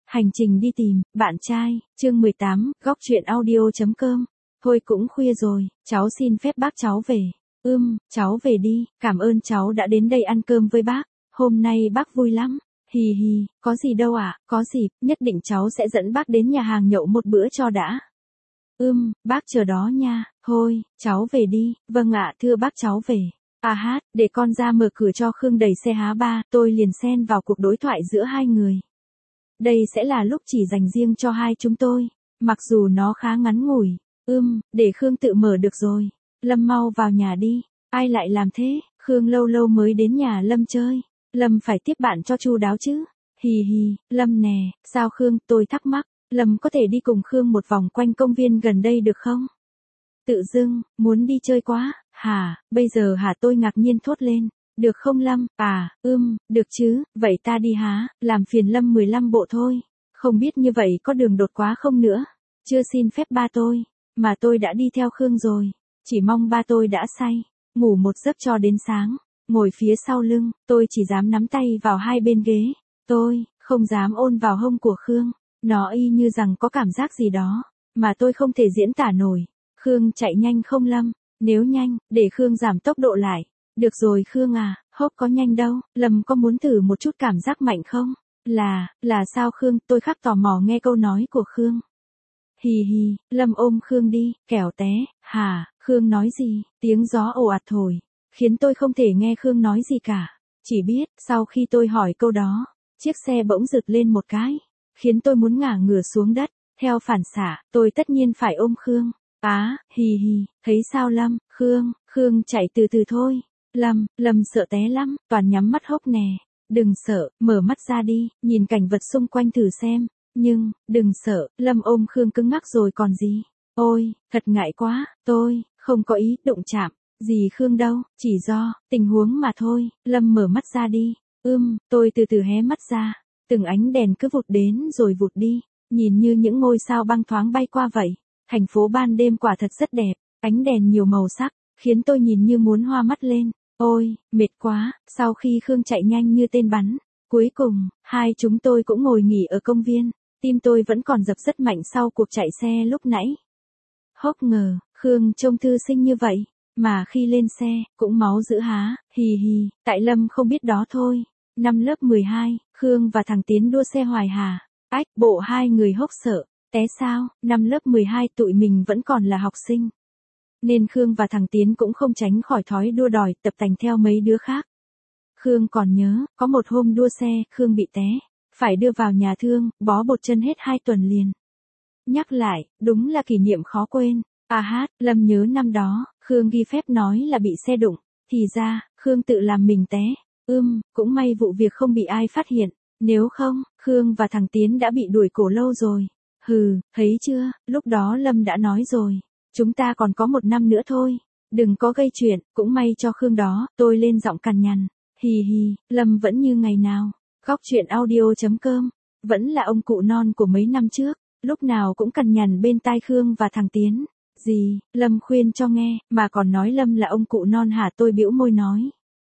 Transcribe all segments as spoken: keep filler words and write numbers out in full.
Hành trình đi tìm, bạn trai, chương mười tám, góc truyện audio.com. Thôi cũng khuya rồi, cháu xin phép bác cháu về. Ưm, cháu về đi, cảm ơn cháu đã đến đây ăn cơm với bác, hôm nay bác vui lắm. Hì hì, có gì đâu ạ, à, có gì, nhất định cháu sẽ dẫn bác đến nhà hàng nhậu một bữa cho đã. Ưm, bác chờ đó nha, thôi, cháu về đi, vâng ạ thưa bác cháu về. À hát, để con ra mở cửa cho Khương đẩy xe há ba, tôi liền xen vào cuộc đối thoại giữa hai người. Đây sẽ là lúc chỉ dành riêng cho hai chúng tôi, mặc dù nó khá ngắn ngủi. Ưm, để Khương tự mở được rồi. Lâm mau vào nhà đi. Ai lại làm thế? Khương lâu lâu mới đến nhà Lâm chơi. Lâm phải tiếp bạn cho chu đáo chứ. Hì hì, Lâm nè, sao Khương, tôi thắc mắc, Lâm có thể đi cùng Khương một vòng quanh công viên gần đây được không? Tự dưng, muốn đi chơi quá, hả, bây giờ hả tôi ngạc nhiên thốt lên. Được không Lâm? À, ưm, được chứ, vậy ta đi há, làm phiền Lâm mười lăm bộ thôi. Không biết như vậy có đường đột quá không nữa. Chưa xin phép ba tôi, mà tôi đã đi theo Khương rồi. Chỉ mong ba tôi đã say, ngủ một giấc cho đến sáng. Ngồi phía sau lưng, tôi chỉ dám nắm tay vào hai bên ghế. Tôi, không dám ôn vào hông của Khương. Nó y như rằng có cảm giác gì đó, mà tôi không thể diễn tả nổi. Khương chạy nhanh không Lâm? Nếu nhanh, để Khương giảm tốc độ lại. Được rồi Khương à, hốp có nhanh đâu, Lâm có muốn thử một chút cảm giác mạnh không? Là, là sao Khương, tôi khắc tò mò nghe câu nói của Khương. Hì hì, Lâm ôm Khương đi, kẻo té, hả, Khương nói gì, tiếng gió ồ ạt thổi, khiến tôi không thể nghe Khương nói gì cả. Chỉ biết, sau khi tôi hỏi câu đó, chiếc xe bỗng giật lên một cái, khiến tôi muốn ngả ngửa xuống đất, theo phản xạ, tôi tất nhiên phải ôm Khương. Á, hì hì, thấy sao Lâm, Khương, Khương chạy từ từ thôi. Lâm, Lâm sợ té lắm, toàn nhắm mắt hốc nè. Đừng sợ, mở mắt ra đi, nhìn cảnh vật xung quanh thử xem. Nhưng, đừng sợ, Lâm ôm Khương cứng ngắc rồi còn gì. Ôi, thật ngại quá, tôi, không có ý đụng chạm. Gì Khương đâu, chỉ do, tình huống mà thôi. Lâm mở mắt ra đi. Ưm, tôi từ từ hé mắt ra. Từng ánh đèn cứ vụt đến rồi vụt đi. Nhìn như những ngôi sao băng thoáng bay qua vậy. Thành phố ban đêm quả thật rất đẹp. Ánh đèn nhiều màu sắc, khiến tôi nhìn như muốn hoa mắt lên. Ôi, mệt quá, sau khi Khương chạy nhanh như tên bắn, cuối cùng, hai chúng tôi cũng ngồi nghỉ ở công viên, tim tôi vẫn còn dập rất mạnh sau cuộc chạy xe lúc nãy. Hốc ngờ, Khương trông thư sinh như vậy, mà khi lên xe, cũng máu dữ há, hì hì, tại Lâm không biết đó thôi. Năm lớp mười hai, Khương và thằng Tiến đua xe hoài hà, ách, bộ hai người hốc sợ, té sao, năm lớp mười hai tụi mình vẫn còn là học sinh. Nên Khương và thằng Tiến cũng không tránh khỏi thói đua đòi tập tành theo mấy đứa khác. Khương còn nhớ, có một hôm đua xe, Khương bị té, phải đưa vào nhà thương, bó bột chân hết hai tuần liền. Nhắc lại, đúng là kỷ niệm khó quên. À hát, Lâm nhớ năm đó, Khương ghi phép nói là bị xe đụng, thì ra, Khương tự làm mình té. Ưm, cũng may vụ việc không bị ai phát hiện, nếu không, Khương và thằng Tiến đã bị đuổi cổ lâu rồi. Hừ, thấy chưa, lúc đó Lâm đã nói rồi. Chúng ta còn có một năm nữa thôi. Đừng có gây chuyện, cũng may cho Khương đó, tôi lên giọng cằn nhằn. Hì hì, Lâm vẫn như ngày nào. Góc truyện audio.com. Vẫn là ông cụ non của mấy năm trước, lúc nào cũng cằn nhằn bên tai Khương và thằng Tiến. Gì, Lâm khuyên cho nghe, mà còn nói Lâm là ông cụ non hả, tôi bĩu môi nói.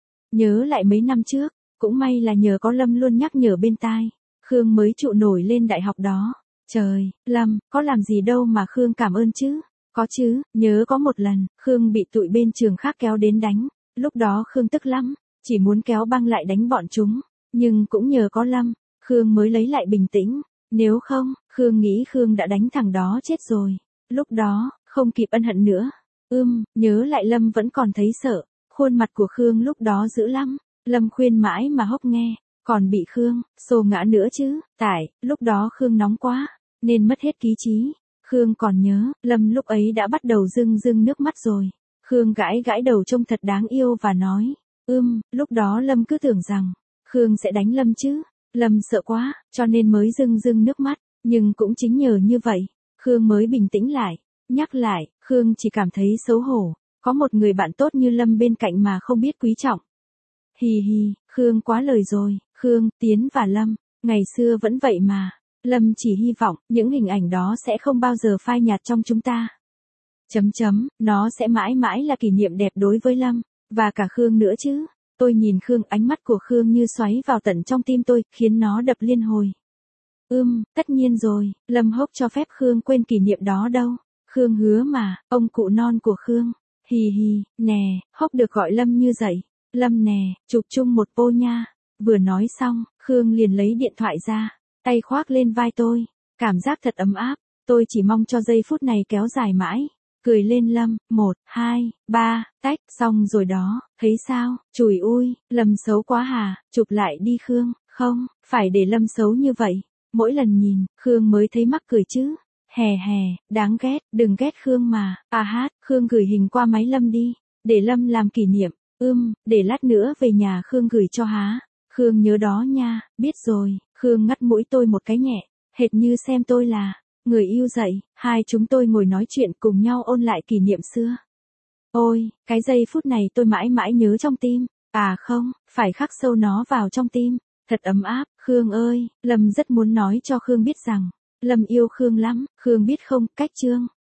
Nhớ lại mấy năm trước, cũng may là nhờ có Lâm luôn nhắc nhở bên tai, Khương mới trụ nổi lên đại học đó. Trời, Lâm, có làm gì đâu mà Khương cảm ơn chứ. Có chứ, nhớ có một lần, Khương bị tụi bên trường khác kéo đến đánh. Lúc đó Khương tức lắm, chỉ muốn kéo băng lại đánh bọn chúng. Nhưng cũng nhờ có Lâm, Khương mới lấy lại bình tĩnh. Nếu không, Khương nghĩ Khương đã đánh thằng đó chết rồi. Lúc đó, không kịp ân hận nữa. Ưm, nhớ lại Lâm vẫn còn thấy sợ. Khuôn mặt của Khương lúc đó dữ lắm. Lâm khuyên mãi mà hốc nghe. Còn bị Khương, xô ngã nữa chứ. Tại, lúc đó Khương nóng quá, nên mất hết lý trí. Khương còn nhớ, Lâm lúc ấy đã bắt đầu rưng rưng nước mắt rồi. Khương gãi gãi đầu trông thật đáng yêu và nói, ưm, lúc đó Lâm cứ tưởng rằng, Khương sẽ đánh Lâm chứ. Lâm sợ quá, cho nên mới rưng rưng nước mắt, nhưng cũng chính nhờ như vậy, Khương mới bình tĩnh lại. Nhắc lại, Khương chỉ cảm thấy xấu hổ, có một người bạn tốt như Lâm bên cạnh mà không biết quý trọng. Hì hì, Khương quá lời rồi, Khương, Tiến và Lâm, ngày xưa vẫn vậy mà. Lâm chỉ hy vọng, những hình ảnh đó sẽ không bao giờ phai nhạt trong chúng ta. Chấm chấm, nó sẽ mãi mãi là kỷ niệm đẹp đối với Lâm, và cả Khương nữa chứ. Tôi nhìn Khương, ánh mắt của Khương như xoáy vào tận trong tim tôi, khiến nó đập liên hồi. Ưm, tất nhiên rồi, Lâm Hốc cho phép Khương quên kỷ niệm đó đâu. Khương hứa mà, ông cụ non của Khương. Hì hì, nè, Hốc được gọi Lâm như dậy. Lâm nè, chụp chung một pô nha. Vừa nói xong, Khương liền lấy điện thoại ra, tay khoác lên vai tôi. Cảm giác thật ấm áp, tôi chỉ mong cho giây phút này kéo dài mãi. Cười lên Lâm, một, hai, ba, tách, xong rồi đó, thấy sao, chùi ui, Lâm xấu quá hà, chụp lại đi Khương, không, phải để Lâm xấu như vậy. Mỗi lần nhìn, Khương mới thấy mắc cười chứ. Hè hè, đáng ghét, đừng ghét Khương mà. À hát, Khương gửi hình qua máy Lâm đi, để Lâm làm kỷ niệm. Ưm, để lát nữa về nhà Khương gửi cho há. Khương nhớ đó nha, biết rồi. Khương ngắt mũi tôi một cái nhẹ, hệt như xem tôi là người yêu dậy. Hai chúng tôi ngồi nói chuyện cùng nhau ôn lại kỷ niệm xưa. Ôi, cái giây phút này tôi mãi mãi nhớ trong tim. À không, phải khắc sâu nó vào trong tim. Thật ấm áp, Khương ơi, Lâm rất muốn nói cho Khương biết rằng, Lâm yêu Khương lắm, Khương biết không, cách chương.